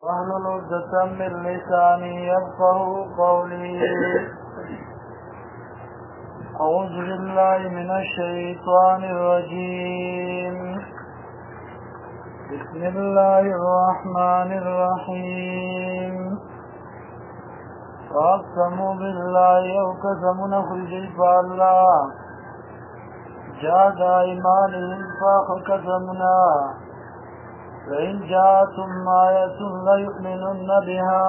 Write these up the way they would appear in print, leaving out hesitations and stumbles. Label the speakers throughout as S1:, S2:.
S1: واحلل عقدة من لساني يفقهوا قولي. أعوذ بالله من الشيطان الرجيم. بسم الله الرحمن الرحيم. فاقسموا بالله وقسم نخرج فالله جاد إيمانهم فقسمنا فإن جاءتم آية ليؤمنن بها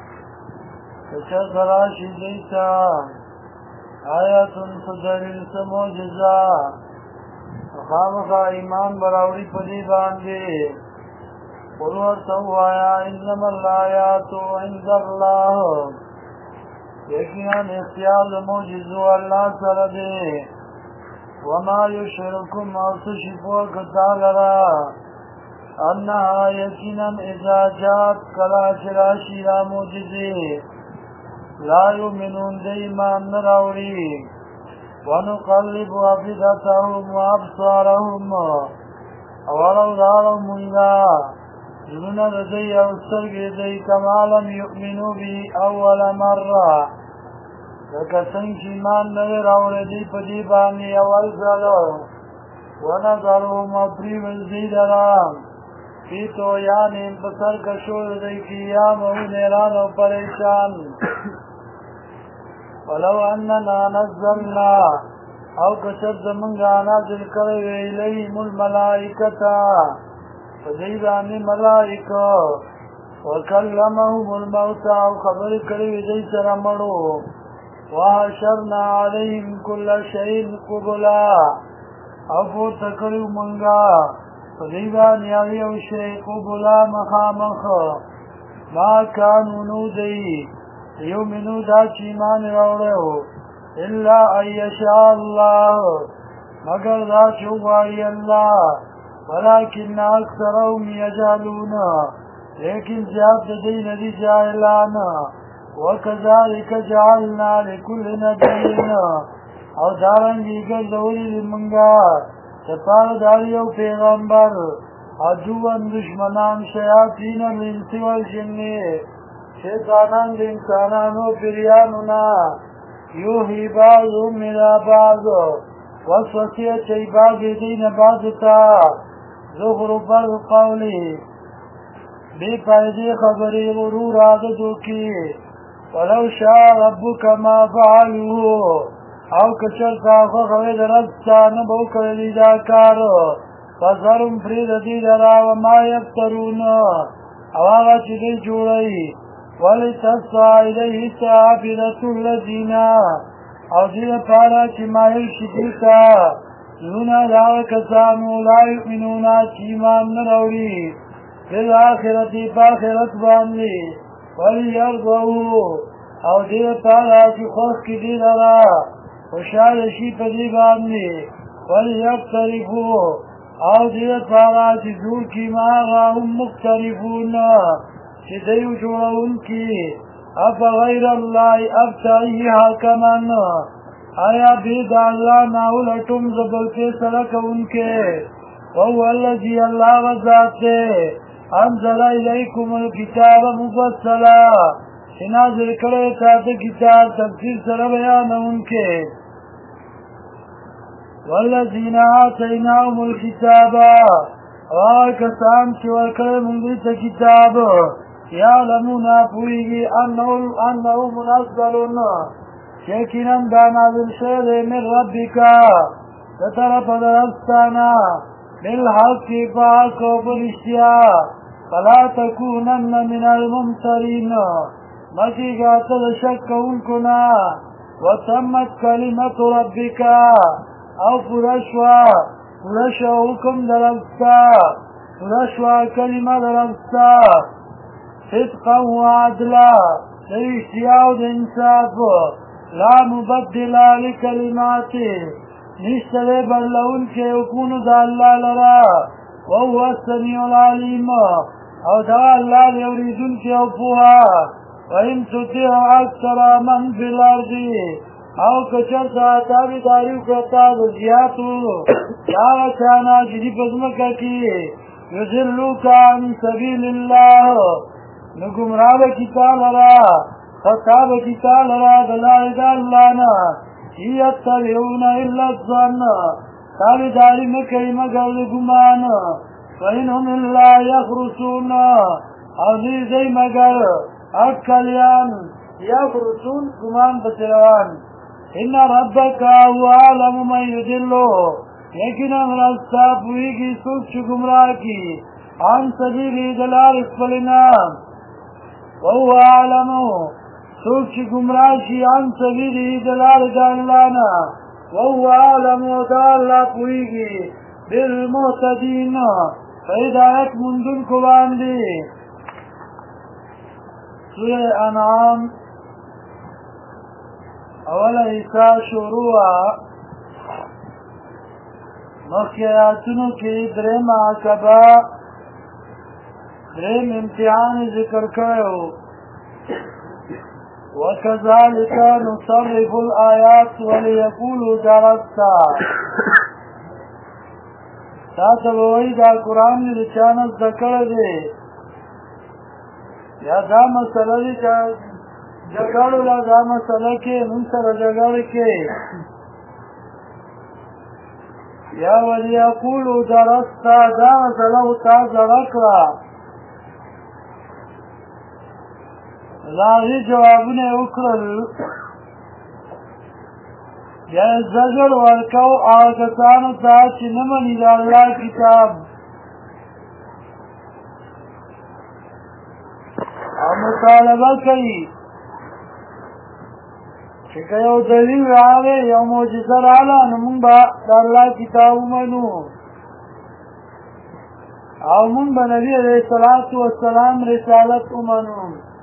S1: فشكر شديتا آية تدلل سموجزا فخامخ ایمان براوری پدی باندی قل ورتو آیا انما الآیات عند اللہ یقیناً اختیار موجزو اللہ سردی وما یشرکم اوسشفو کتالرا انها یقینا اذا جاءت کلا چراشی را موجزی لا یؤمنون دیمان نراوری ونقلب افئدتهم وابصارهم اولو دارو منگا زنون ردی اوسترگی دی کما لم یؤمنو بی اول مرہ لکسن کی ایمان نراوری دی پدی بانی اول زلو ونظرهم اپری وزید رام فی تو یعنی بسر کشور دی قیام و نیران و پریشان ولو اننا نزلنا او کشد منگا نازل کرے الیہم الملائکتا فزیدانی ملائکو وکلمهم الموتا او خبر کرے دی سرمڑو وحشرنا علیہم کل شئین قبلا او پورت کریو منگا فزیدانی آویو شئی قبلا مخامخ ما کانو نو دی یومنو دا چیمان روڑیو الا ان یشاء اللہ مگر دا چوبائی اللہ ولیکن اکثرهم یجالون لیکن زیاد دی ندی جائلان وکذالک جعلنا لکل نبیین او دارنگی گردوری منگا سپار داریو پیغمبر عدوان دشمنان شیاطین الانس والجن شیطانان د انسانانو پریانونا یوحی بعضهم الى بعض وسوسیه چی بعض دین بعضتا زخرف القولی بی پایدی خبری غرور عادتو کی ولو شاء ربک ما فعلوه او کچر تاخو خوید ربستا نبو کردی داکارو فظرم فرید دید را وما یفترون او آغا چی دی جوڑی ولتصع الیه سافلة الذین او دید پارا چی ماہل شدیتا زونا داو کسانو لا یؤمنونا چیمان نروری فی الاخرتی پاخرت باندی ولیرضوه او دید پارا چی خوخ کی دید را خوشحالشی پدی باندی ولیقترفو او دید پارا چی زور کی ماغا هم مختلفون چی دیو جوڑون کی افا غیر اللہ ابتعی حاکمان آیا بید اللہ ناولتم زبلتے سرک ان کے وهو الذی اللہ وزاتے انزل الیکم الکتاب مفصلا نازل کرے تاتا کتاب تفسیر سر بیان ان کے والذین آتیناهم الکتاب کسان چور کرے منگیت کتاب یعلمون پوئیگی انہو منزلون یقیناً دا نازل شده من ربکا تطرف درستانا بالحق پاک و برشتیا فلا تکونن من الممترین مکی گاتل شک انکنا وتمت کلمت ربکا او پرشوا حکم درستا پرشوا کلمه درستا صدقا و عدلا درشتیاو د انصاف لا مبدل لکلماتی نشتره بدلون کے حکمونو دا اللہ لرا وهو السمیع العلیم او دا اللہ لیوریدون کے اپوها وَإِن تُطِعْ أَكْثَرَ مَنْ فِي الْأَرْضِ او کچر تابی داریو کرتا زیاتو یا چانا جدی پزمکا کی یذلوک عن سبیل اللہ نگمراه کتاب را خطاب کتاب را دلائد اللہ نا یتبعون الا الظن تابداری مکی مگر گمان فإنهم الا یخرسون عزیزی مگر اکلیان یخرسون گمان بسروان ان ربک هو عالم من یدلو یقینا رستا پوئیگی سوچ گمراہ کی عن سبیلی دلال اسفلنا وهو عالم سوچ گمراہ کی عن سبیلی دلال دالانا وهو عالم دالا پوئیگی بالمعتدین فہدایت مندن کو باندی سورہ انعام اول حصہ شروع مخی آیاتونو کی درم عقبہ درم امتحان ذکر کرو وَكَذَلِكَ نُصَرِّفُ الْآيَاتِ وَلِيَقُولُوا دَرَسْتَا تاته وای دا قرآن دې چانه ذکر دی یا دا مسله دې جګړو لا دا مسله کې موږ سره جګړه کې یا وليقولوا درستا دا مسله تا ذکر لاغي جوابونه وکړل یا زجر ورکو آگتانو تا چی نمانی دا اللہ کتاب مطالبه کئی چکا یو دلیل راوے یو موجزه رالا نمون با دا اللہ کتاب منو او من با نبی علیہ السلام رسالت منو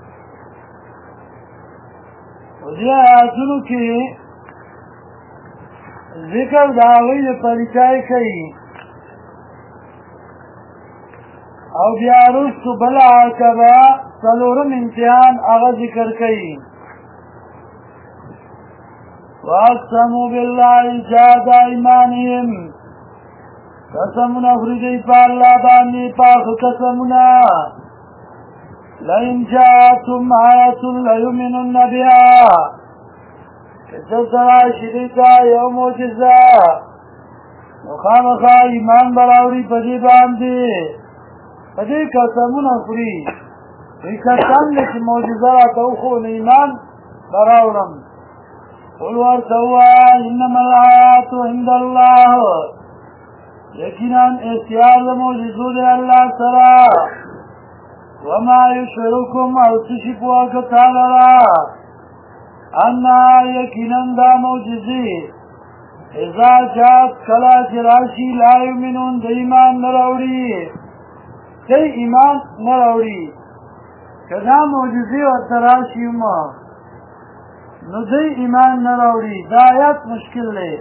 S1: و دیا آیاتونو کی ذکر داوی پریچای کئی او بیارستو بلا عقبہ سلورم امتحان آغا ذکر کئی وَاقْسَمُوا بِاللَّهِ جَهْدَ أَيْمَانِهِمْ قسمنا فرجی پا اللہ بانی پاک قسمنا لَإِنْ جَاءَتُمْ آیَةٌ لَيُؤْمِنُنَّ بِهَا کسرا شریکا یو موجزہ مخامخا ایمان براوری پدی باندی پدی قسمون اخری وی قسم لیکی موجزہ را توخون ایمان براورم قل ورتوا انما الآیات عند اللہ یقینا احتیار موجزو دے اللہ سرا وما یشعرکم او تشکوا کتالرا انا یقیناً دا موجزی اذا جات کلا چراشی لا یؤمنون دا ایمان نراوڑی دی ایمان نراوڑی کدا موجزی و تراشی ما نو دی ایمان نراوڑی دا آیت مشکل لے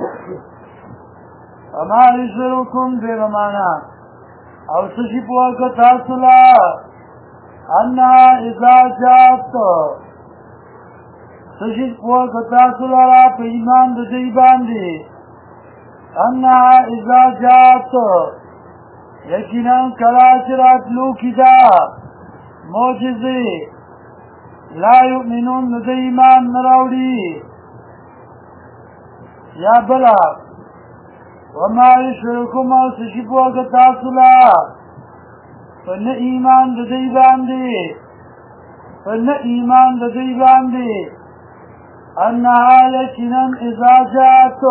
S1: اما رشورکم بے ممانا او سشی پوکا تاسولا انا اذا جات سشید پوہ کتاسو لارا پہ ایمان دو دی باندی انہا اذا جات یقیناً کلاشرات لوکی دا موجزی لا یؤمنون دو دی ایمان نراوڑی یا بلا وما یشرکم او سشید پوہ کتاسو لارا پہ نا ایمان دو دی باندی انہا یقیناً اذا جات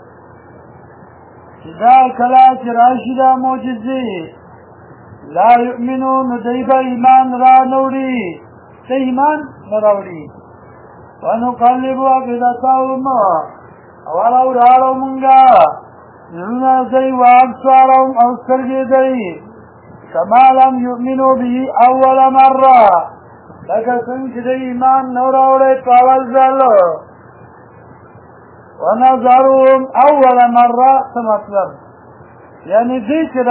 S1: اذا کلا چراشی دا موجزی لا یؤمنون دیبا ایمان را نوڑی تی ایمان نراوڑی ونقلبو افئدتهم اوالو رارو منگا نلنا دی وابصارهم او سرگی دی کما لم یؤمنو بی اول مرہ لکه څنګه چې د ایمان نو راوړی په اول ځل ونظرهم اول مره څه مطلب یعنی دوی چې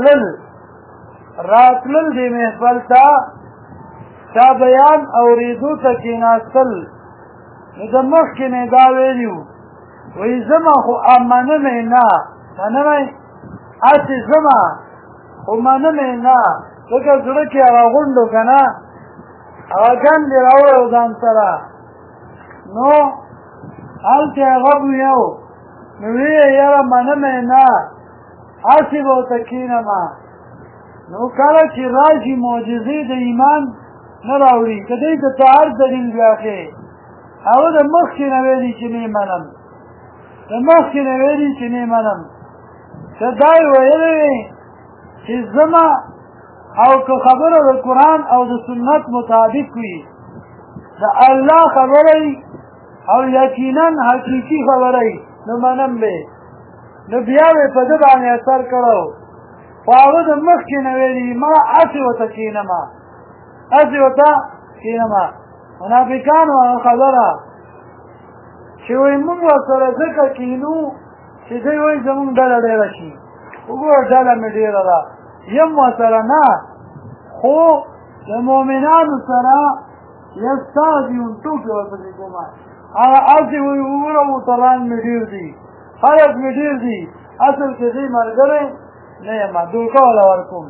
S1: راتلل دې محفل ته دا بیان اورېدو ته کېناستل نو د مخکې مې دا ویلي وو وایي زما خو منمې نه منمې هسې زما خو منمې نه ځکه زړه کې راغونډو که نه هغه ګندې راوړی ځان سره نو هلته هغه یو نو ویې یاره منمه نه هسې به ورته کښېنمه نو کله چې راشي معجزې د ایمان نه راوړي که دی ته هر دلیل بیاخې هغه د مخکې نه ویلي چې نه منم د مخکې نه ویلي چې نه منم که دا یې ویلی وي چې زما او که خبره د قرآن او د سنت مطابق وي د الله خبره او یقینا حقیقي خبره نو منم به نو بیا به په ده باندې اثر کړو خو هغه د مخکې نه ویلي ما هسې ورته کښېنمه هسې ورته کښېنمه منافقانو هغه خبره چې وایي موږ ورسره ځکه کښېنو چې دی وایي زموږ ډله ډېره شي وګوره ډله مې ډېره ده یم ورسره نه خو د مؤمنانو سره یستهزئون ټوکې ورپسې کومه هغه هسې وایي وګوره موټران مې ډېر دي خلک مې ډېر دي اصل کې دی ملګری نه یم دوکه وله ورکوم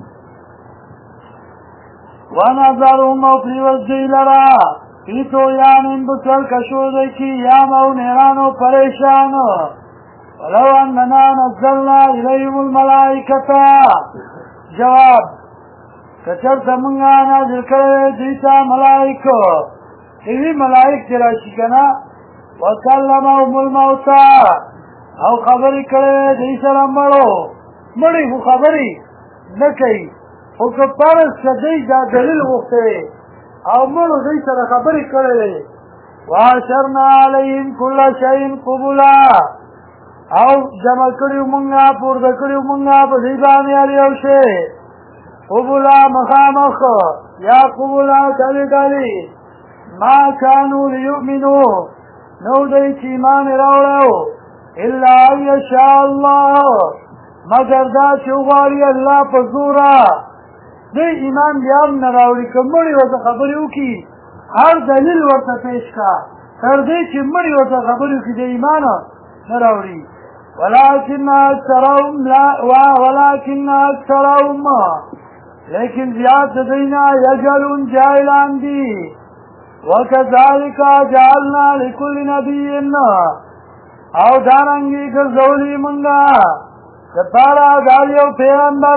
S1: ونظرهم او پریوزدی لرا فی طغیانهم بسرکشو دی کی یام او نیرانو پریشانو ولو اننا نزلنا الیهم الملائکتا جواب کچرته مونږه نازل کړی دوی ته ملائکو ایوی ملائک چې راشي که نه وکلمهم الموتی او خبرې کړی دوی سره مړی خو خبرې نه کوي خو که فرض که دی دا دلیل غوښتی او مړو دوی سره خبرې کړی وحشرنا علیهم کل شیء قبلا او جمع کړیو مونږه پورته کړیو مونږه په دوی باندې هر یو شی قبلا مخامخ یا قبلا ډلې ډلې ما کانو لیؤمنو نو دوی چې ایمان یې راوړی الا ان یشاء الله مگر دا چې وغواړي الله په زوره دوی ایمان بیا هم نه راوړي که مړي ورته خبرې وکړي هر دلیل ورته پیش کا تر دې چې مړي ورته خبرې وکړي د ایمان نه راوړي ولکن اکثرهم لیکن زیاد د دوی نه یجهلون جاهلان دي وکذلک جعلنا لکل نبی او دارنګې ګرځولي مونږه دپاره د هر یو پیغمبر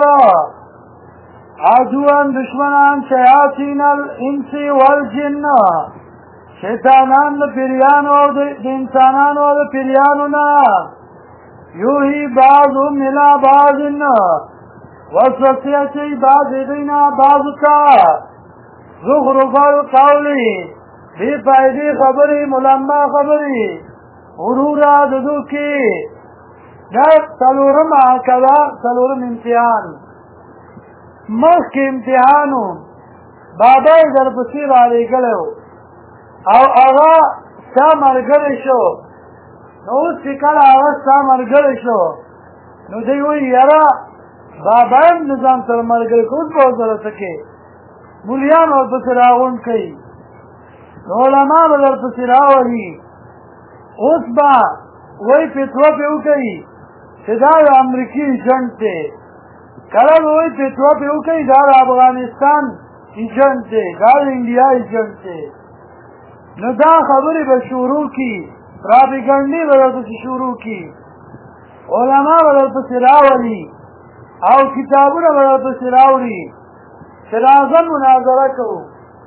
S1: عدوان دشمنان شیاطین الانس والجن شیطانان د پیریانو او د انسانانو او د پیریانو نه یوهی بعضهم الی بعض وسوسې اچوي بعض دوی نه بعضو ته زخرف القول بې فایدې خبرې ملما خبرې غروره د دوکې دا څلورم عقبه څلورم امتحان مخکې امتحانو بابا یې درپسې رالېږلی او هغه ستا ملګری شو نو اوس چې کله هغه ستا ملګری شو نو دی وایي یاره بابا هم د ځان سره ملګری که اوس به ورسره څه کې مولیان ورپسې راغونډ کوي نو علما به درپسې راولي اوس به وایي فتوا پې وکوي چې دا د امریکې ایجنټ دی کله به وایي فتوا پې وکوي دا د افغانستان ایجنټ دی دا د انډیا ایجنټ دی نو دا خبرې به شروع کړي پراپیګنډې به درپسې شروع کړي علما به درپسې راولي او کتابونه به درپسې راوړي چې راځه مناظره کوو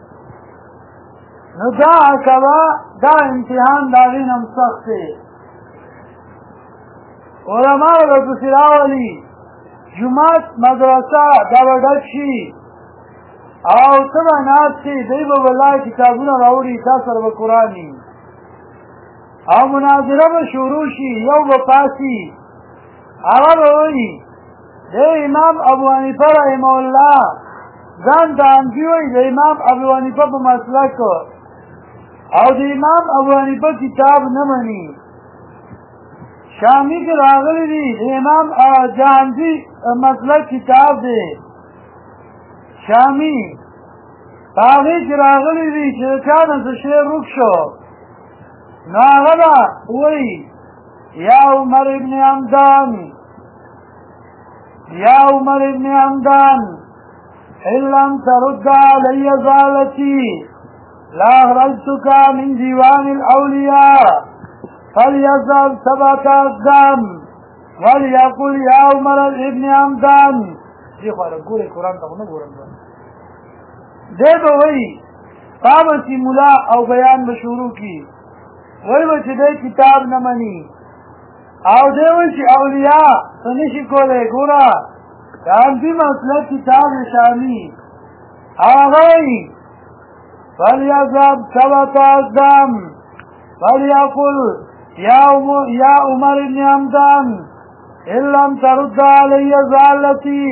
S1: نو دا عقبه دا امتحان د هغې نه هم سخت دی علما به درپسې راولي جومات مدرسه دا به ډک شي او ته به ناست شې دوی به والله کتابونه راوړي تا سره به قرآن وي او مناظره به شروع شي یو به پاسي هغه به وایي د امام ابو حنیفه رحمه الله ځان ته حنفي وایي د امام ابو حنیفه په مسلک او د امام ابو حنیفه کتاب نه مني شامی کې راغلی دي د امام جهانزي مسلک کتاب دی شامی هغې کې راغلی دي چې د چا نه څه شی ورک شو نو هغه به وایي یا عمر ابن حمدان یا عمر ابن حمدان ان لم ترد علی ضالتی لأخرجتك من ديوان الأولياء فليذهب 7 أقدام وليقل يا عمر ابن حمدان. دې خو ګورې قرآن ته نه ګورم دی به وایي پابسي ملا او بیان به شروع کی وایي به چې دی کتاب نه مني او دی وایي چې اولیاء څه نشي کولی ګوره د همدې مسله کتاب شامي هغه وایي فليذهب 7 أقدام وليقل يا عمر بن حمدان إن لم ترد علي زالتي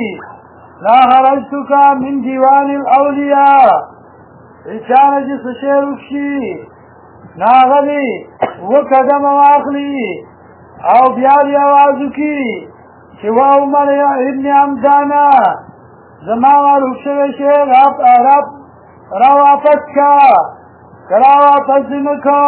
S1: لخرجتك من ديوان الأولياء. إشانة جس شيركشي ناغلي وقدم واخلي او بيالي اوازوكي شوا عمر ابن حمدانا زمان رخشوه شير رب روافت کا کراوافت زمکا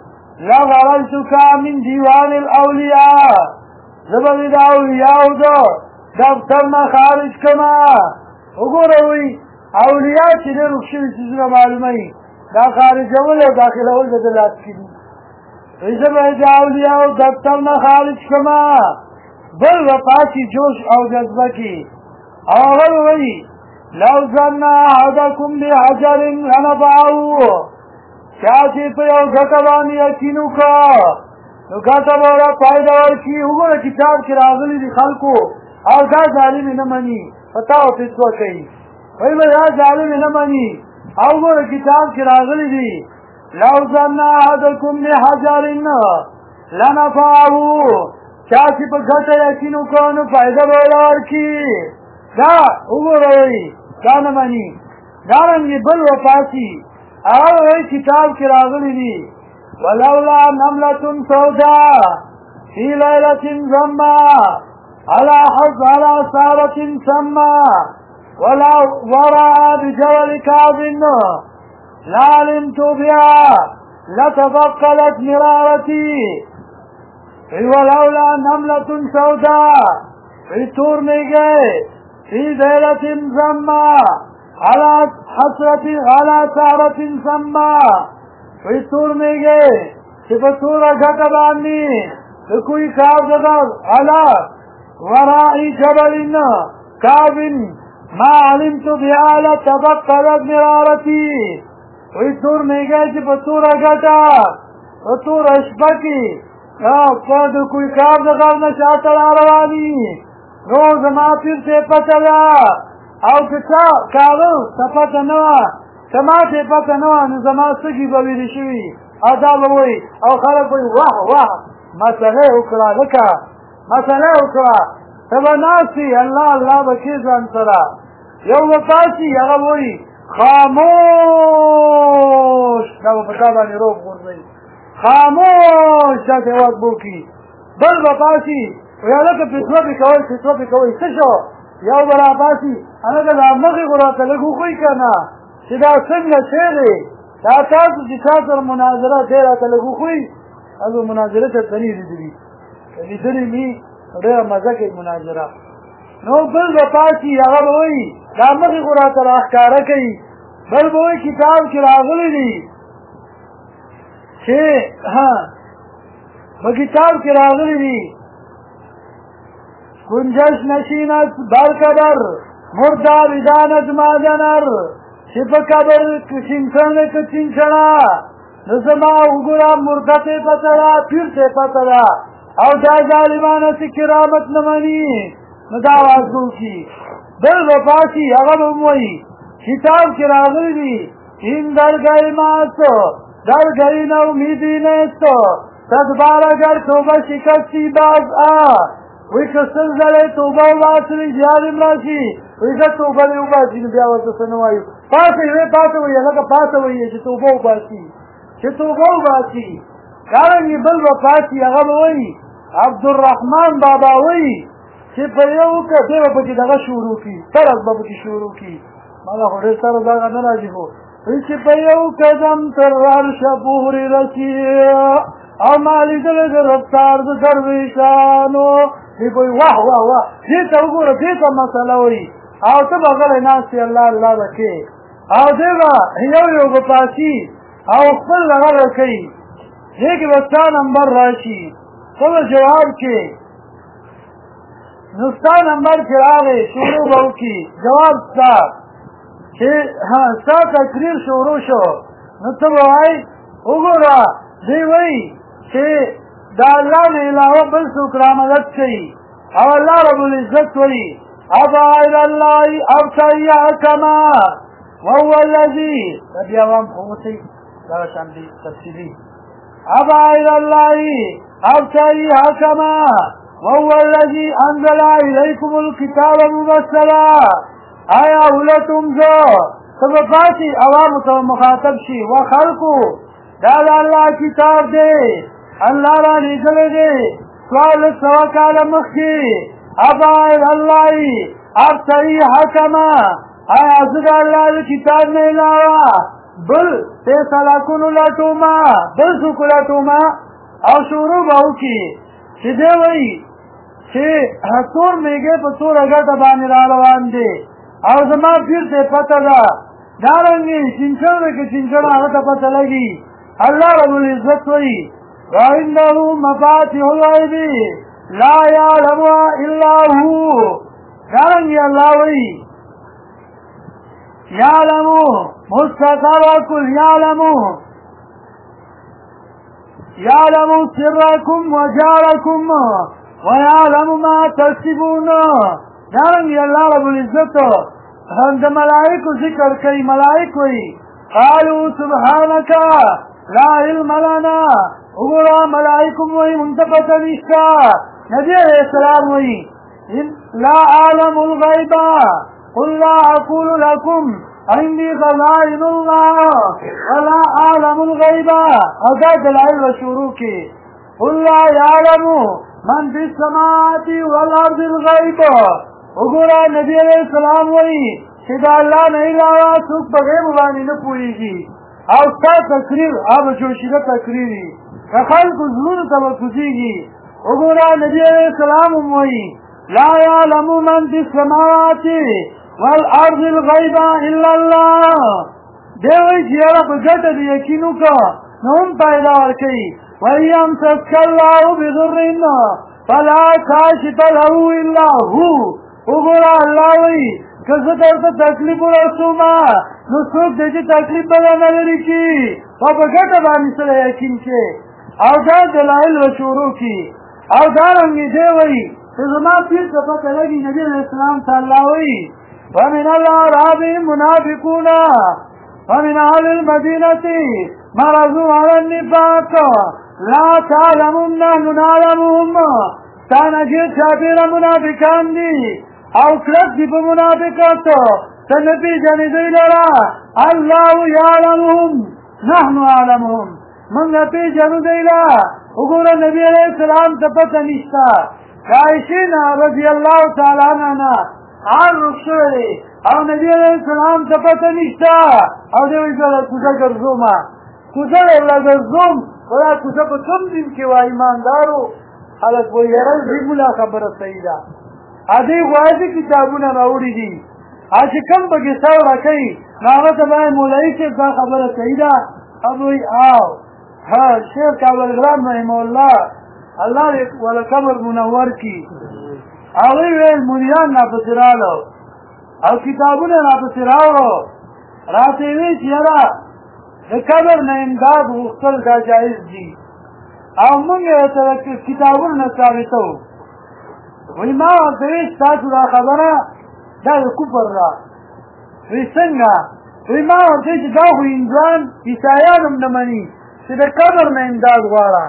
S1: لغرلتك من ديوان الأولياء زبد اولیاء دو دفتر ما خارج کما وګوروي اولیاء چې د رخصوي سيزونه معلومي دا خارجول او داخلول د لاس کې دي زبد اولیاء دفتر ما خارج کما بل وفاتي جوش او جذبه کې اول وی لو ظن احدكم بحجر لنفعه چاچی په یو ګټه باندې یقینو کا نو ګټه ولا فائدہ ورکی وګوره کتاب کې راغلي دي خلکو او دا ظالم نه مني پتا او څه کوي وای به دا ظالم نه مني او وګوره کتاب کې راغلي دي لو ظن احدكم بحجر لنفعه چاچی په ګټه یقینو کا نو فائدہ ولا ورکی دا وګوره دا نه مني دا رنګ بل وفاتي او کتاب کی راغلی دی ولولا نملة سوداء في ليلة ظما على سارة سما ولا وراء بجبل كعب لعلمت بها لتفقلت مرارتي ولولا نملة سوداء في تور میں گئے في ليلة ظما على سارة سما وی تور میں گئے کہ بطورا گھٹا باننی تو کوئی کعب دگر علا ورائی جبل کعب ما علمت بیالا تبقلت مرارتی وی تور میں گئے کہ بطورا گھٹا بطورا اشبکی تو کوئی کعب دگر نشاطر آروانی روز ما پھر سے پتلا او کچا کارو تپتا نوا کماته پتا نوا نو زما سگی بویلی شوی او دا بوی او خلق بوی واه واه مسئله اکرا لکا مسئله اکرا تبا ناسی اللہ اللہ بکیزان سرا یو وفاسی اغا بوی خاموش دا پتا بانی روب گرزی خاموش دا تیوات بوکی بل وفاسی ویا لکا پسوا پی کوئی سشو یو برا پاسی انا دا مخی قراتا لگو خوی کنا چی دا سنگا شیره دا تاسو چی تاسر مناظره دیراتا لگو خوی ازو مناظره تا تنیر دلی دلی می دیر مزک مناظره نو بل با پاسی اغا بوئی دا مخی قراتا را اخکارا کئی بل بوئی کتاب کی راغلی دی چی با کتاب کی راغلی دی کنجش نشینت برکبر مردار ادانت مادنر شپ کبر کچینچن کچینچنا نزما اگرا مردت پتلا پھر سے پتلا او دا ظالمان سی کرامت نمانی نداوازگو کی بل وفاسی اغب اموئی کتاب کی راغلی دی این در گئی ماتو در گئی نومیدی نیستو تدبار اگر توبہ شکستی باز وی کسل زلی توبه و باسلی جهاد امراشی وی که توبه لی و باسی نبیا ورد سنوائیو پاسه وی پاسه وی لکه پاسه وی چه توبه و باسی چه توبه و باسی کارنگی بل و پاسی اغا بوی عبدالرحمن بابا وی چه پیو که دیو پکی دغا شروع کی ترک با پکی شروع کی مالا خوڑی سر داغا نراجی ہو وی چه پیو کدم تر عرش پوری رسی او مالی دل رفتار درویشانو دی کوئی واہ واہ واہ دیتا وګوره دیتا مسئله وي او ته به غلی ناست یې الله الله به کې او دی به یو یو به پاسي او خپل هغه ورکوي دې کې به ستا نمبر راشي ته به جواب کې نو ستا نمبر چې راغی شروع به وکړي جواب ستا چې ستا تقریر شروع شو نو ته به وایي وګوره دوی وایي چې د الله نه علاوه بل څوک رامدد کوي او الله رب العزت وایي أفغير الله أبتغي حكما وهو الذي بیا وام خمسي دا شان دي تفصیلی أفغير الله أبتغي حكما وهو الذي أنزل إليكم الكتاب مفصلا آیا ولتم زو سبقاتی عوام تو مخاطب شي وخلقو دا الله کتاب دی الله را نزل دی سوال سوکال مخی أفغير الله أبتغي حكما آیا زده اللہ کتاب نه علاوه بل فیصله کونو لټوما بل څوک لټوما او شروع به وکړي چې دی وایي چې تور میږی په توره ګټه باندې را روان دی او زما پیر ته پته ده دارنګې چینچڼ دی که چینچڼ هغه ته پته لګي الله رب العزت وایي وعنده مفاتيح الغیب لا يعلمها الا هو دارنګې الله وایي يعلمو مستقركم يعلمو سركم وجاركم ويعلم ما تكسبون دارنګ الله رب العزت د ملائکو ذکر کوي ملائکو قالوا سبحانك لا علم لنا وګوره ملائکو وایي منتقه نشته نبی علیہ السلام وایي لا اعلم الغیب قل لا أقول لكم عندي خزائن الله ولا أعلم الغيب أزاد العلم شروكي قل لا يعلم من في السماوات والأرض الغيب وقال النبي عليه السلام وي شدا الله نہیں لاوا سوک بغیر مبانی نپوئیگی او ستا تقریر اب جوشیدہ تقریری خلق ظلون تبکزیگی وقال النبي عليه السلام وي لا يعلم من في السماوات والارض الغیب الا الله دیوی چیارا پا گتا دی یقینو کا نوم پیدا ورکی وَيَمْ تَسْكَ اللَّهُ بِضُرِّنَّ فَلَا كَاشِفَ لَهُ إِلَّا هُوَ وګوره الله وی که زه درته تکلیف ورسوما نو څوک دی چې تکلیف به نه لري چې په ګټه باندې سره یقین کې او دا دلایل به شروع کړي او دارنګې دی وایي چې زما پیر ته پته لګي نبي علیه السلام ته الله وایي ومن الأعراب منافقون ومن أهل المدينة مرضوا على النفاق لا تعلمون نحن نعلمهم تانجي شابير منافقان دي او کلب دی په منافقات تنبي جاني دی لرا الله يعلمهم نحن نعلمهم من نبي جانو دی لرا وګوره نبی علیہ السلام ته پته نشته عائشہ رضی الله تعالی عنها آن رخصوری او نبی علیہ السلام تپتا نشتا او دیوی زر کوزا گرزوما کوزا اولا گرزوم ولا کوزا پا کم دن که وا ایماندارو حالت و یرل زیمولا خبر سیدا آدی غوازی کتابونا راوڑی دی آچه کم بگی سو رکی ناغت بائی مولائی سے دا خبر سیدا ابوی آو شیخ کابلگرام رحمه اللہ اللہ والا قبر منور کی اوی ویل مونیان ناپسی رالو او کتابونه ناپسی راوڑو راتی وی چیرا ده قبر نا امداد غختل دا جائز دی او منگی اترک کتابونه نثابتو وی ما وقتویش تاسو دا خبره دا دا کفر را وی سنگا وی ما وقتویش دا خو انزوان عیسایانم نمانی چه دا قبر نا امداد غوارا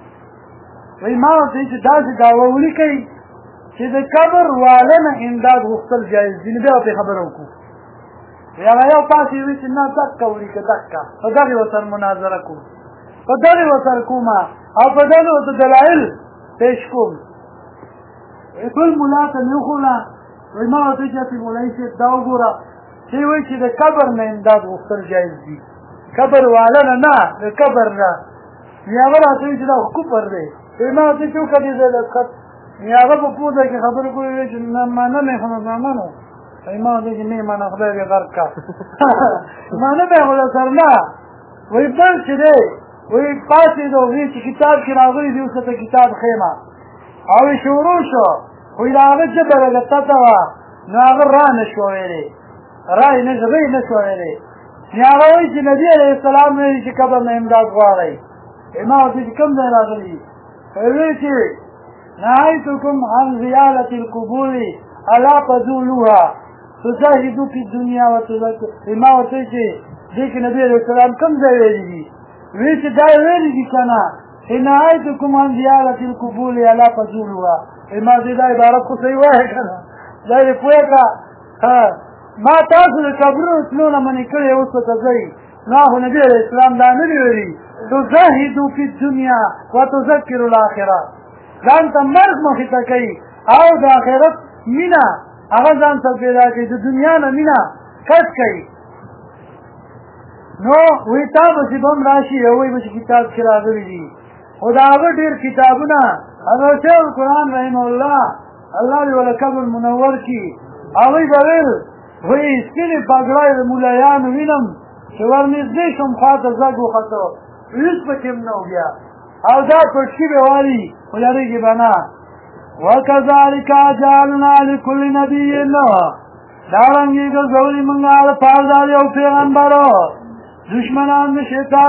S1: وی ما وقتویش دا سی داوولی کئی چې د قبر والا نه امداد غوښتل جایز دي نو بیا ورته خبره وکړو هغه یو پاسې وایي چې نه دقه ولیکه دقه په دغې ورسره مناظره کوم په دغې ورسره کوم او په دغې ورته دلایل پیش کوم بل ملا ته مې وښوله وایي ما ورته وایي چې مولوي صاحب دا وګوره چې وایي چې د قبر نه امداد غوښتل جایز دي قبر والا نه نه د قبر نه هغه راته وایي چې دا کفر دی وایي ما ورته چې وکړې زه دقت هغه په پوزه کې خبرې کوي چې مانه نه خو نه مانو ایمان دې نه مانه خدای دې درکا مانه به ولا سره نه وی بل چې دی وی پاسېدو وی چې کتاب کې راغلي دي اوس ته کتاب ښیمه او شروع شو وی د هغه ژبه لږه تته وه نو هغه را نه شو ویلی را یې نه شو ویلی نو هغه وایي چې نبي علیه السلام ویلي چې قبر نه امداد غواړئ ما ورته چې کوم ځای راغلي ویل چې نهایتکم عن زیارة القبور الا فزولوها تزاهدوا في الدنیا وتذکروا ما ورته چې دې کې نبي علیه السلام کوم ځای ویلي دي وی چې دا ویلي دي که نه نهایتکم عن زیارة القبور الا فزولوها ما دې دا عبارت خو صحیح وایه که نه دا یې پوه کړه ما تاسو د قبرونو تلو نه منې کړی اوس ورته ځئ نو خو نبي علیه السلام دا نه دي ویلي تزاهدوا في الدنیا وتذکروا الاخره ځان ته مرګ مخې ته کوي او د آخرت مینه هغه ځان ته پیدا کوي د دنیا نه مینه کټ کوي نو وی تا پسې به هم راشي او وی به چې کتاب کې راغلي دي خو د هغه ډېر کتابونه حضرت شیخ القرآن رحمه الله الله دې وله قبر منور کړي هغوی به ویل وی سپینې پګړۍ د ملایانو وینم چې ورنږدې شوم خواته زګ وختو هېڅ پکې هم نه و بیا او دا پټ شوي والي خو لرېږي به نه وکذلک جعلنا لکل نبي دارنګې ګرځولي موږ هغه پالدار یو پیغمبرو دشمنان د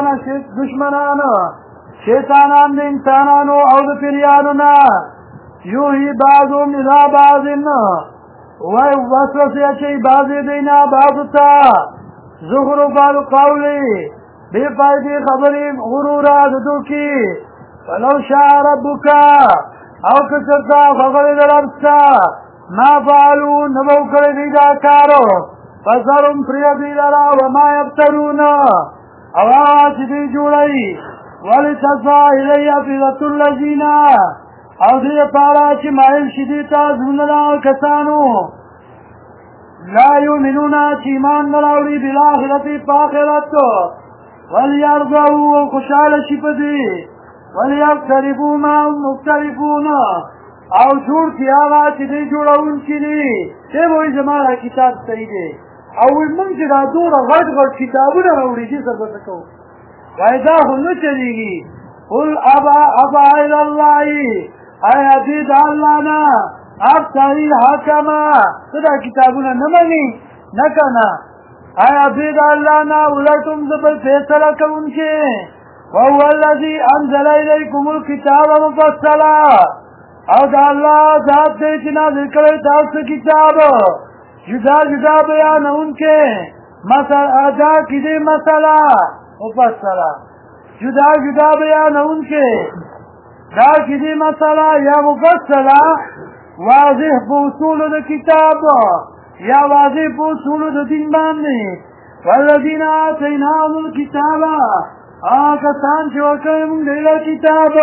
S1: شیطانان د انسانانو او د پیریانو نه یوحي بعضهم الی بعض وای وسوسې اچوي بعضې دوی نه بعضو ته زخرف القول بې فایدې خبرې غروره د دوکي فلو شاء ربک او که چېرته خوښه د رب سته ما فعلو نه به وکړی دوی دا کارو فذرهم پرېږدئ لره وما یفترون او هغه چې دوی جوړوي ولتصغى الی افئدة الذین او دې لپاره چې مایل شي دې ته زړونه د هغه کسانو لا یؤمنون چې ایمان نه راوړي بالآخرة په آخرت وليرضوا خوشحاله شي په دې وليقترفوا ما هم مقترفون او جوړ کړي هغه چې دوی جوړونکي دي دی به وایي زما دا کتاب صحیح دی او وایي موږ چې دا دومره غټ غټ کتابونه راوړي دې سره به څه کوو وایي دا خو نه چلېږي قل ابا الی الله آیا دې د الله نه ابتغي حکما ته دا کتابونه نه مني نه که نه آیا دې د الله نه ولټم زه بل فیصله کوونکی وهو الذي انزل الیکم الکتاب مفصلا او د الله ذات دی چې نازل کړی تاسو کتاب جدا جدا بیانونکی ادا کړي مسله مفصله جدا جدا بیانونکی دا کړي مسله یا مفصله واضح په اصولو د کتاب یا واضح په اصولو د دین باندې والذین آتیناهم الکتاب هغه کسان چې ورکړی موږ دوی له کتاب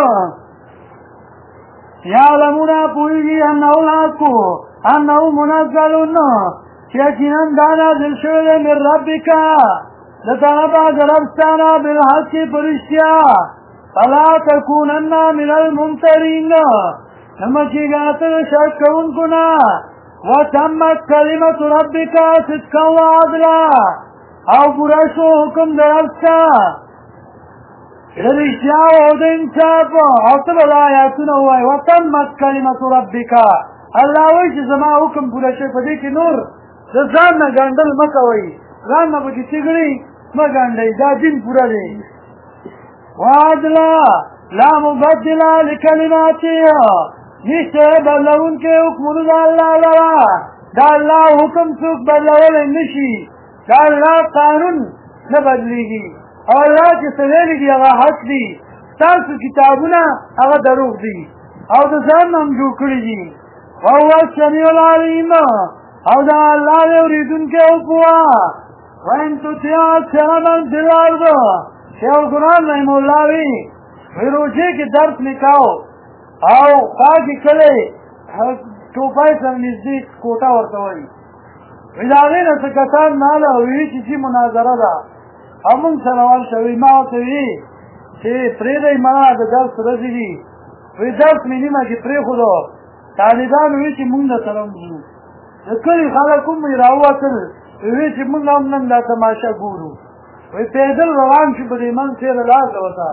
S1: یعلمون پوهېږي انه الحق انه منزل چې یقینا دا نازل شوی دی من ربک د طرفه د رب ستا نه بالحق په رښتیا فلا تکونن من الممترین نه مه کېږه ته د شک کوونکو نه وتمت کلمة ربک صدقا وعدلا او پوره شو حکم د رب ستا د رښتیا او د انصاف او ته به دا آیاتونه ووایې وتمت کلمة ربک الله وایي چې زما حکم پوره شوی په دې کې نور د ځان نه ګنډل مه کوئ ځان نه پکې چغړي مه ګنډئ دا دین پوره دی وعدلا لا مبدل لکلماته نشته بدلونکی حکمونو د الله لره د الله حکم څوک بدلولی نشي د الله قانون نه بدلیږي او الله چې څه ویلي دي هغه حق دي ستاسو کتابونه هغه دروغ دي او د ځان نه هم جوړ کړي دي وهو السمیع العلیم او د الله دی اورېدونکی او پوه وان تطیع اکثر من فی الارض شیخ القرآن رحمه الله وی روژې کې درس مې کاو او خوا کې کلی ټوپای سره نږدې کوټه ورته وایي وی د هغې نه څه کسان ناله ویلي چې چې مناظره ده او موږ سره ورشه وی ما ورته وي چې پرېږدئ مړه د درس ورځې دي وی درس مې نیمه کې پرېښودو طالبان وی چې موږ درسره وځو د کلي خلک هم وی راووتل وی چې موږ هم نن دا تماشه ګورو وی پیدل روان شو په دې منځ کې لار وتا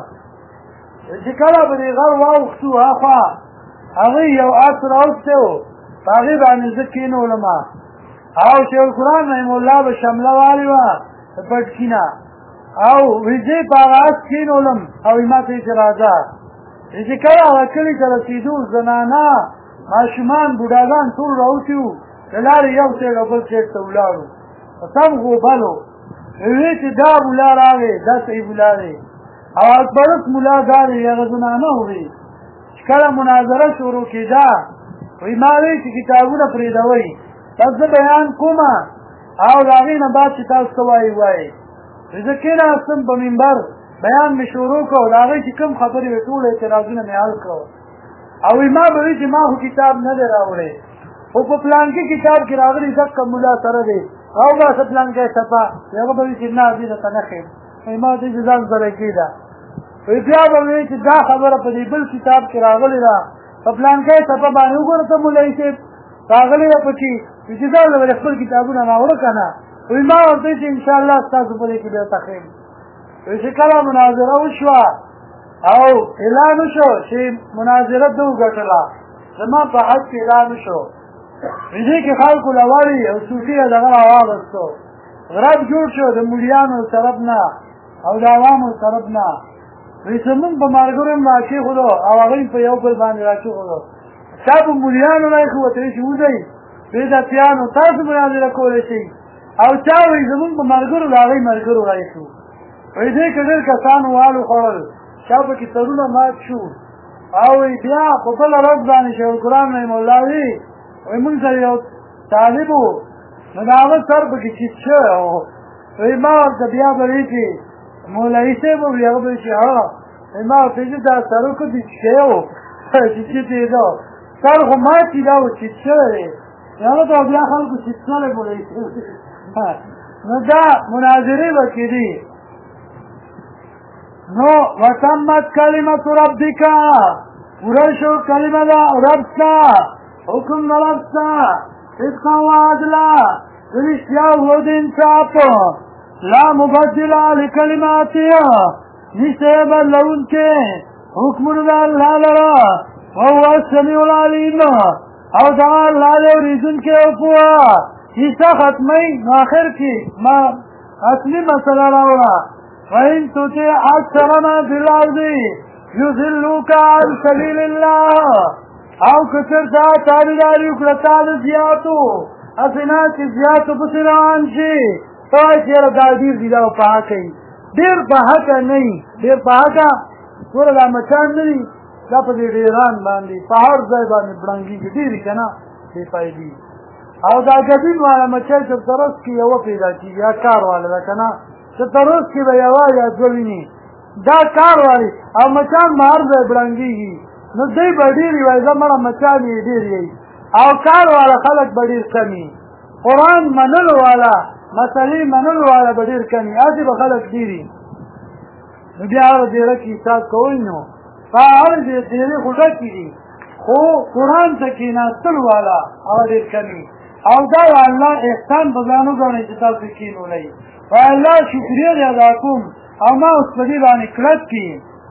S1: چې کله په دې غر واوښتو هاخوا هغه یو آس راوستی و په هغې باندې زه کېنولم او شیخ القرآن رحم الله به شمله والې وه د پټکي نه او ویزې په هغه آس کېنولم او ما ته یې چې راځه چې کله هغه کلي ته رسېدو زنانه ماشومان بوډاګان ټول راوتي وو د لارې یو سیټ او بل سیټ ته ولاړو په سم غوبل و وی چې دا ملا راغی دا صحیح ملا دی او اکبرس ملا دا دی هغه زنانه ووی چې کله مناظره شروع کېده وی ما وی چې کتابونه پرېږدوئ بس زه بیان کوم او د هغې نه بعد چې تاسو څه وایي وایي زه کېناستم په منبر بیان مې شروع کړو د هغې چې کوم خبرې وې ټول اعتراضونه مې حل کړو او وی ما به وی چې ما خو کتاب نه دی راوړی خو په پلانکي کتاب کې راغلي دقه ملا سره دی او باسه پلانکی څپه هغه به وي چې نه دې درته نه ښیم ما دې چې ځان سره کېده وی بیا به وی چې دا خبره په دې بل کتاب کې راغلې ده په پلانکی څپه باندې وګوره ته مولوي صاحب راغلې ده پکې چې دا به خپل کتابونه راوړه که نه وی ما ورته چې انشاءالله ستاسو په دې کې بیا ته ښیم وی چې کله مناظره وشوه او اعلان وشو چې مناظره ده وګټله زما په حق کې اعلان وشو دې کې خلکو لوړې او صوفي دغه راواغستو غرب جوړ شو د مولیانو طرف نه او د عوامو طرف نه وایي زمونږ په ملګرو هم راکېښودو او هغوی په یو بل باندې راکېښودو چا په مولیانو راکېښود چې وځئ بدعتیانو تاسو مناظره کولی شئ او چا وایي زمونږ په ملګرو د هغوی ملګرو راکېښو وایي دې کې ډېر کسانو والو خوړل چا پکې سرونه مات شو او بیا په بله ورځ باندې شیخ القرآن رحم الله وي وی مونږ سره یو طالب و نو د هغه سر پکې چیت شوی و وی ما ورته بیا به وي چې مولوي صاحب وي هغه به وي چې هغه وی ما ورته چې دا سرکو دې چکی و چې چیتېده سر خو ماتې دا و چیت شوی دی هغه ته بیا خلکو چیت کړی مولوي صاحب نو دا مناظرې به کېدې نو وتمت کلمت ربک پوره شو کلمه ده رب ستا حکم رب ستا صدقا و عدلا رشتیا و د انصاف لا مبدل لکلماته نشته بدلونکې حکمونه د الله لره وهو السمیع العلیم او دغه الله دی اورېدونکی او پوه کیسه ختموي نو آخر کې ما اصلي مسله راوړه وإن تطع أكثر من في الأرض يضلوك عن سبيل الله او کچر تا تابعداري وکړه تا د زیاتو اسنه چې زیاتو پسې روان شي ته وایې چې یاره دا ډېر دي دا په حقه وي ډېر په حقه نه وي ډېر په حقه ګوره دا مچان نه دي دا په دې ډېران باندې په هر ځای باندې بړنګېږي ډېرې که نه بې فایدې او دا ګډین والا مچۍ چې په روز کې یوه پیدا کېږي یا کار والا ده که نه چې په روز کې به یوه یا دوه ویني دا کار والی او مچان به هر ځای بړنګېږي نو دوی به ډېر وي وایي زه مړه مچان یې ډېر یي او کار والا خلک به ډېر کم وي قرآن منلو والا مسلې منلو والا به ډېر کم وي هسې به خلک ډېر وي نو بیا هغه ډېره کې حساب کوئ نو په هر ډېرې خو ډکې دي خو قرآن ته کېناستلو والا هغه ډېر کم وي او دا الله احسان به ځان وګڼئ چې تاسو کېنولئ وایي الله شکریه دې ادا کوم او ما اوس په دې باندې کلک کړي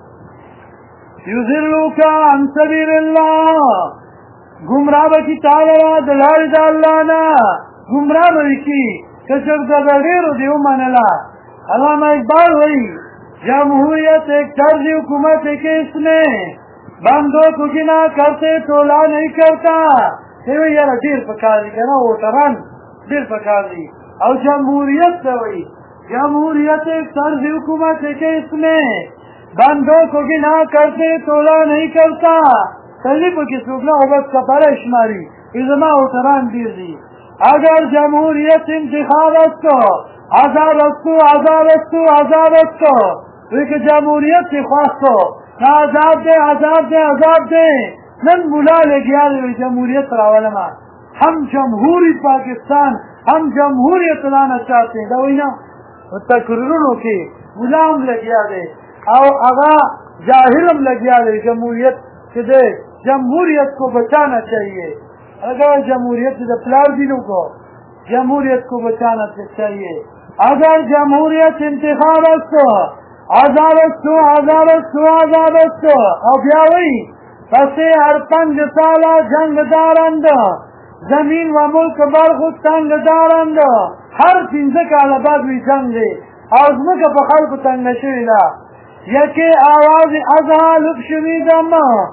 S1: یضلوک عن سبیل الله گمراه به کړي تا لره د لارې د الله نه گمراه به یې کړي که چېرته د ډېرو دې ومنله علامه اقبال وایي جمہوریت ایک طرز حکومت ہے کہ اس میں بندوں کو گنا کرتے تولا نہیں کرتا یار ډېر پکار دي که نه ووټران ډېر پکار دي او جمهوریت ته وایي جمہوریت ایک طرز حکومت ہے کہ اس میں بندوں کو گنا کرتے تولا نہیں کرتا تلی پکې څوک نه خو بس کپاره شماري زما ووټران ډېر دي اگر جمهوریت انتخاب است آزاد است آزاد است آزاد است وی که جمهوریت سے خواست نہ آزاد دے آزاد دے آزاد دے نن ملا لگیا دی جمہوریت راولما ہم جمہوری پاکستان ہم جمہوریت لانا چاہتے ہیں دا وہی نا تقریرونو کې ملا هم لگیا دی او هغه جاهل هم لگیا دی جمہوریت کہ دے جمہوریت کو بچانا چاہیے اگر جمہوریت سے پلار دینوں کو جمہوریت کو بچانا چاہیے اگر جمهوریت انتخاب است عذاب است او بیا وی پس هر 5 ساله جنگ دارند زمین و ملک بر خود تنگ دارند هر 15 کاله بعد وی جنگ دی او ځمکه په خلکو تنګه شوې ده یکی آواز ازها لب شنیدم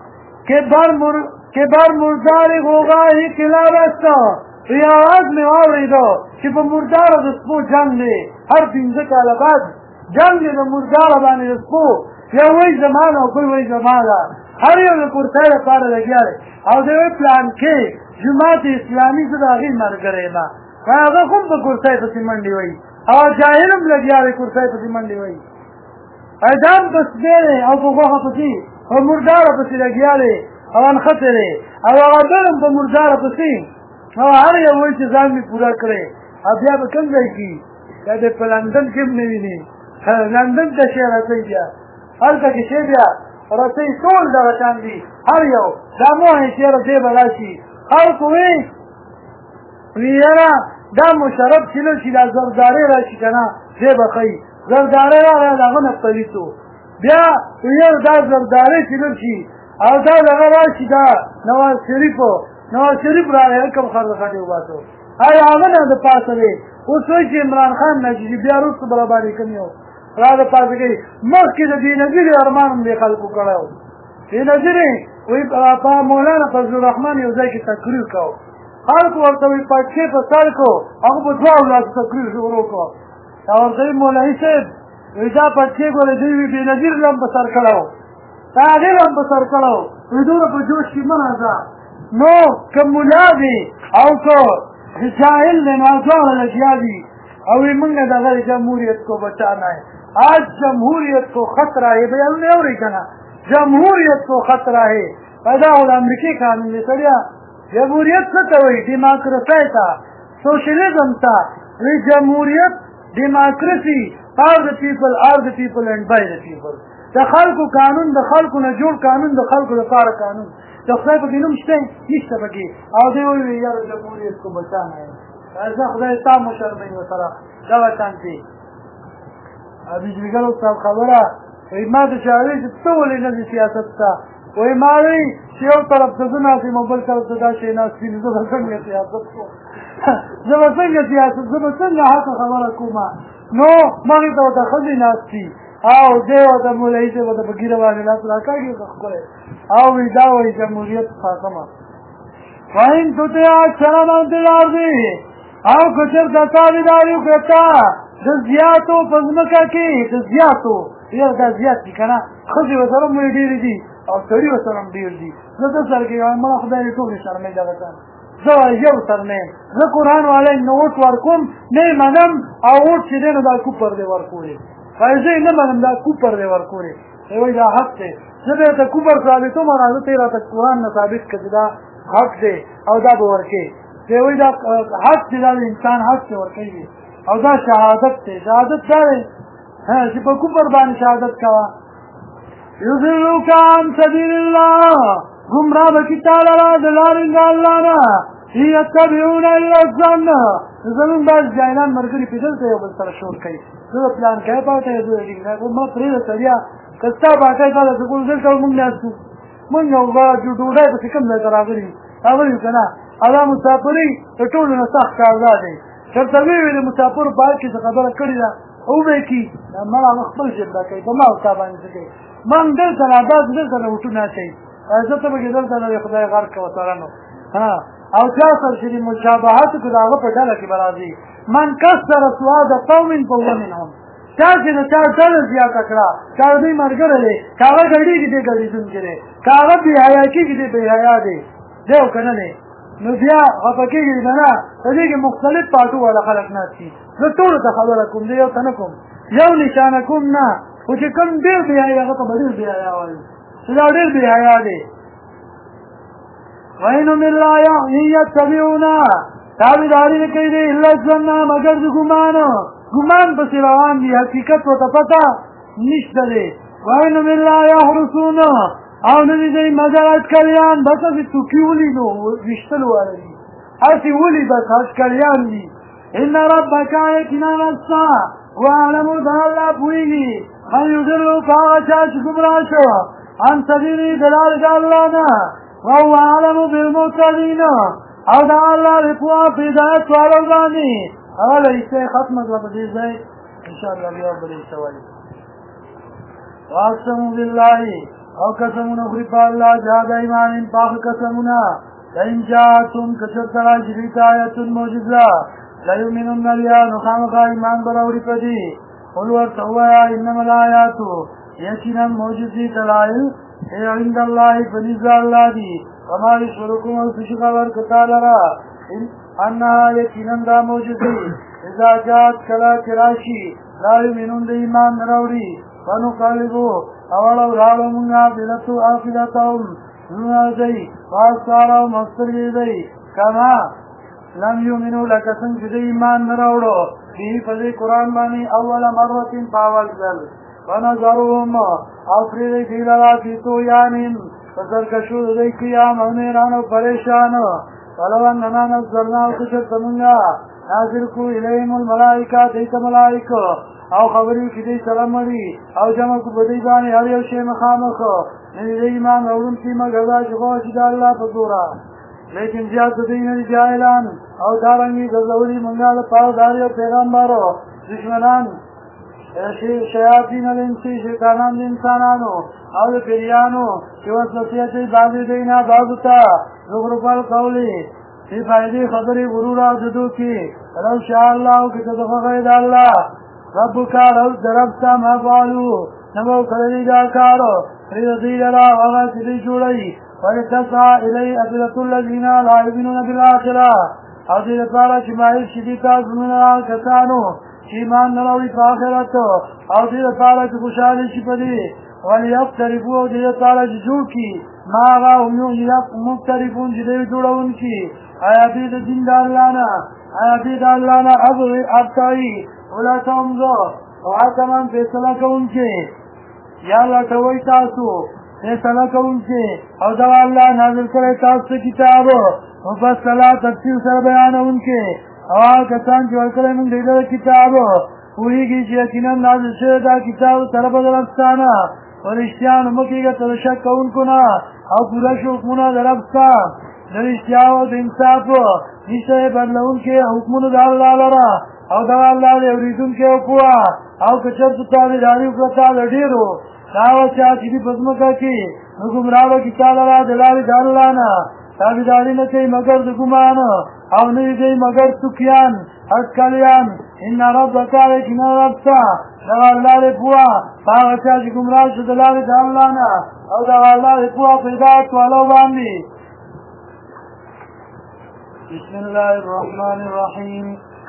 S1: که بر مردار غوغای کلاب است وی آواز می واوریدو چې په مردار د سپو جنگ دی هر 15 کاله بعد جنگ دی د مردار باندې د سپو یو وی زمان او بل وی زمان ده هر یو د کورسۍ لپاره لګیا دی او د یوه پلان کې جماعت اسلامي زه د هغې ملګری یم هغه هم په کورسۍ پسې منډې وایي او جاهل هم لګیا دی کورسۍ پسې منډې وایي دا هم تسبیح دی او په غوښه پسې په مرداره پسې لګیا دی او انخته دی او هغه بل هم په مرداره پسې او هر یو وایي چې ځان مې پوره کړی او بیا به کوم ځای کي دا دی په لندن کې هم نه ویني لندن ته شی رسۍ بیا هلته کې شی بیا رسۍ ټول دغه شان دي هر یو دا مه وایئ چې یاره دی به راشي خلکو وی یاره دا مشرف چې نه شي دا زردارې راشي که نه دی به ښایي زردارې راغی د هغه نه پلیسو بیا یاره دا زردارې چې نه شي او دا دغه راشي دا نواز شریف راغی کوم خرده خټې وباسو هغه نه د پاسه دی اوس وایي چې عمران خان نجیبي بیا وروسته به راباندې کوم یو را د پاسه کوي مخکې د بېنظیرې ارمان هم دې خلکو کړی و بېنظیرې وایي په مولانا فضل الرحمن یو ځای کې تقریر کو خلکو ورته وایي پټکې په سر کو هغه په 2 لاسو تقریر شروع کړو دا ورته وایي مولوي صاحب وایي دا پټکې ګورې دوی وایي بېنظیر لم په سر کړی و دا هغې لم په سر کړی و وایي دومره په جوش کې مه راځه نو که ملا دی او که جاهل دی نو دواړه لګیا دي او وایي موږ دغه جمهوریت کو بچانا ہے آج جمہوریت کو خطرہ ہے بیان نہیں ہو رہی کنا جمہوریت کو خطرہ ہے پیدا ہو امریکی قانون نے سڑیا جمہوریت سے تو وہی ڈیموکریسی تھا سوشلزم تھا وہی جمہوریت ڈیموکریسی فار دا پیپل اینڈ بائی دا پیپل دا خلق قانون دا خلق نه جوړ قانون دا خلق لپاره قانون دا خدای په نوم شته نشته پکې او دی وی یار جمهوریت کو بچانا ہے ایسا خدای تا مشرمین وسره دا وطن بجلیګلو صاحب خبره وایي ما ته شاعري چې ته ولې نه دي سیاست ته وایي ما وایي چې یو طرف ته زه ناست یم او بل طرف ته دا شی ناست وي نو زه به څنګه سیاست کوم زه به څنګه حقه خبره کوم نو مغې ته ورته ښځې ناستي او دی ورته مولوي صاحب ورته په ګیره باندې لاس راکاږي ښکلی او وایي دا وایي جمهوریت خاتمه وایي تطیع اکثر من فی الارض او که چېرته تابعداري وکړه تا د زیاتو په ځمکه کې د زیاتو یاره دا زیات دي که نه ښځې ورسره هم ډېرې دي او سړي ورسره هم ډېر دي زه ده سره کې مړه خدای دې ټولې شرمې دغه کار زه یو سر نه یم زه قرآن والی نه اوټ ورکوم نه یې منم او اوټ چې دی نو دا کوپر دی ورکولی وایي زه یې نه منم دا کوپر دی ورکولی وایي دا حق دی زه به درته کوپر ثابتوم او راځه ته یې راته قرآن نه ثابت کړه چې دا حق دی او دا به ورکوې دی وایي دا حق دی دا د انسان حق دی ورکوي او دا شهادت دی شهادت دا دی چې په کفر باندې شهادت کوه یضلوک عن سبیل الله ګمراه به کړي تا لره د لارې د الله نه یتبعون الا الظن زمونږ بعض جاهلان ملګري پې دلته یو بل سره شور کوي زه د پلان کوي پاته ما پرېږده سړیا که ستا باټۍ تا ده سکول دلته موږ ناست وو موږ یو ډوډۍ پسې کوم ځای ته راغلي یو که نه او دا مسافرۍ د ټولو نه سخت کارزار دی چېرته ویې د مسافرو په حال کې څه خبره کړې ده او به یې کي مړه هغه خپل ژب را کوي په ما او تا باندې څه کوي من دلته نه بعض دلته نه وټونه اچوي زه ته پکې دلته نه خدای غر که ورسره نو او چا سره چې د مشابهت کړو د هغه په ډله کې به راځي من کسر سواد قوم فهو منهم چا چې د چا ډله زیاته کړه که دوی ملګری دی که هغه ګډېږي دی ګډېدونکی دی که هغه بېحیا کېږي دی بېحیا دی دی او که نه دی نو بیا خفه کېږي که نه په دې کې مختلف پاټو والا خلک ناست دي زه ټولو ته خبره کوم زه یو ته نه کوم یو نشانه کوم نه خو چې کوم ډېر بېحیا هغه ته به ډېر بېحیا وایي چې دا ډېر بېحیا دی وَإِنْهُمْ إِلَّا يَتَّبِعُونَ تابعداري نه کوي دی الا الظن مگر د ګمان پسې روان دي حقیقت ورته پته نشته دی وَإِنْهُمْ إِلَّا يَحْرُسُونَ او نه دي دی مگر اټکلیان بس چې توکي ولي نو ویشتل واله دي هسې ولي بس اټکلیان دي ان ربک یقینا رستا واعلمو دا اللہ پوئیگی من یضلو کاغا چاچ گمراہ شو عن سبیلی دلال دا اللہ نا وهو اعلمو بالمعتدین او دا اللہ رپوا پیدایت والو بانی اول ایسے ختم مطلب دیز ہے انشاءاللہ بیار بلی سوالی واقسمو باللہی او قسمونا خریفا اللہ جہاد ایمان ان پاک قسمونا لئن جاعتم کچر ترا جریت آیتن موجزہ لیؤمنن بها نخامخا ایمان براوری پدی قلور سوایا انما الآیاتو یقینا موجزی دلائل اے عند اللہ فنزا اللہ دی وما یشرکم الفشقور کتالرا انہا یقینا دا موجزی اذا جات کلا کراشی لا یؤمنون دی ایمان نراوری فنقلبو اولو رالو منگا بلتو آفدتاهم نونا دی واسارو مستری دی کما لم یؤمنو لکسن جدی ایمان نراوڑو بی فضی قرآن بانی اول مرتن پاول زل ونظرهم افریدی دیللا فی طویانین فسرکشو دی قیام اونیرانو پریشانو فلو اننا نزلناو کشت منگا نازل کو الیهم الملائکہ دیتا ملائکو او خبری کی دی سلام دی او جمع کو بدی بانی هر یو شی مخامخو نی دی ایمان اولن کی مگردا شخوش دا اللہ پزورا لیکن زیاد دین جاہلان او دارنگی غزولی منگال پاوداری و پیغمبارو دشمنان شیاطین الانسی شیطانان دی انسانانو او دی پیریانو که وصلسیتی بازی دینا بازتا زغرف القولی فی فائدی خبری غرورا جدو کی لو شاء اللہ کی تدفقید اللہ ربکا لو دربتا ما فعلو نمو کردی دا کارو ریدی للا وغا سلی جوڑی ولتسعى إليه أفئدة الذين لا يؤمنون بالآخرة او دې لپاره چې مایل شي دي تاسو نه کسانو چې ایمان نه لري په آخرت او دې لپاره چې خوشاله شي په دې وليقترفوا دې لپاره چې جوړ کړي ما هغه هم مقترفون چې دوی جوړونکي آیا دې د دین د الله نه آیا دې د الله نه ابتغي ولا تمزو او حکمان فیصله کوونکي یا الله ته وایي تاسو فیصله کوونکي او دا الله نازل کړی تاسو کتاب مفصله تفصیل سره بیانونکي او کسان چې ورکړی موږ دې کتاب پوهیږي چې یقینا نازل شوی دا کتاب طرف درستانه ورشتیان مکیږي تر شک کوونکو نه او پورا حکمونه درپستا د رښتیا او د انصاف نشه بدلونکي حکمونه د الله لره او دا الله دې اوریدونکي او پوها او کچر ستاره داري وکړه ډیرو داوا چا چې په ځمکه کې ګمراه کی تعالی را دلاري دالانا تابعداري نه کوي مگر د ګمان او نه دی مگر سکیان اکلیان ان ربک یقینا ربک دا الله له بوا هغه چې ګمراه شو دلاري دالانا او دا الله له بوا پیدا کولو باندې بسم الله الرحمن الرحیم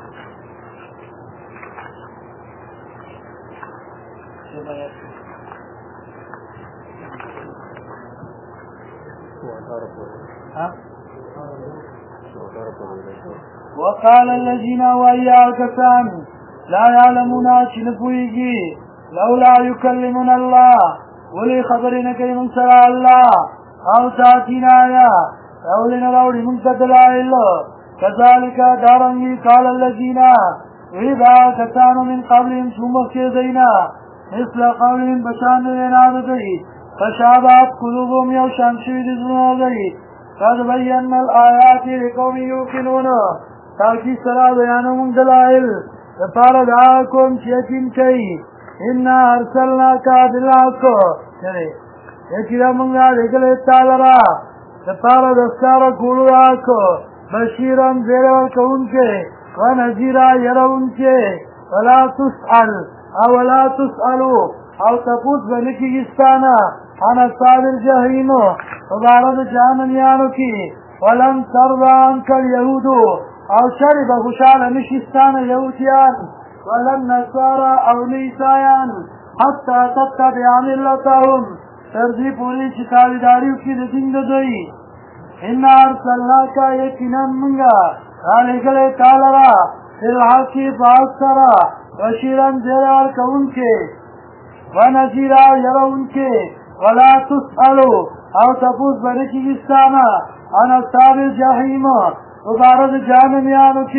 S1: وقال الذين ويا كسان لا يعلمون شنفويجي لولا يكلمنا الله ولي خبرنا كي من سرى الله او تاتينا يا اولنا لولي من تدلائل كذلك دارنگي قال الذين اذا كسانوا من قبلهم سمك يدينا مثل قولهم بشان لنا ذي فشابهت قلوبهم يوشان شويد ذي قد بينا الآيات لقوم يوقنون تاكي سرا بيانهم دلائل لپاره دعاكم شيكين كي إنا أرسلناك بالحق يكيدا منغا لكل التالرا لپاره دستار قولواك بشيرا زيرا كونك ونزيرا يرونك ولا تسأل او لا تسألوا او تپوس بلکی گستانا عن اصحاب الجحیم وبارد جهنميانو کی ولن ترضى عنك اليهود او شرب خوشال نشستان یهودیان ولن نصارى او نیسایان حتی تتبع ملتهم ترضی پوری چکاویداریو کی دین دوی انا ارسلناک یقینا منگا خالقل تعالی بالحق فاسترا بشیرا زیرار کونکے ونذیرا یرونکے ولا تسألوا او تپوس برکی گستانا عن اصحاب الجحیم وبارد جہنمیانو کی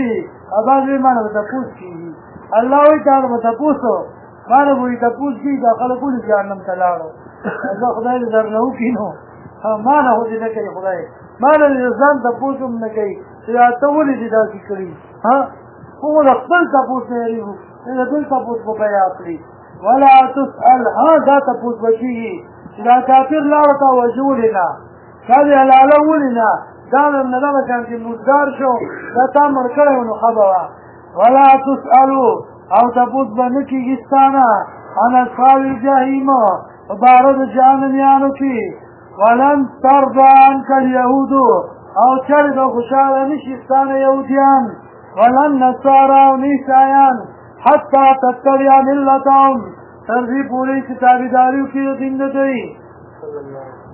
S1: اباځي مانه تپوس کیږي الله وی تعالی به تپوسو مانه وی تپوس کی دا خلکو له جهنم ته لاړو زه خدای دې درنه وکینو مانه هو دې نه کوي خدای مانه ځان تپوسم نه کوي چې ته ولې دې داسې کړی ها هو د خپل تپوس نه لري دې بل تپوس په بیا کړی ولا تسأل هذا تپوس وشي دا کافر لاړ تا وجولنا کله لاله ولنا دا نه دا كان چې مزدار شو دا تا مر کړو نو خبره ولا تسألوا او تپوس باندې کیږي انا اصحاب الجحیم بارد جهنميانو کی ولن ترضى عنك اليهود او چر دو خوشاله نشي ستانه يهوديان ولن نصارى ونسایان حتى تتبع ملتهم ترضي پوری کتابداریو کی دین دوی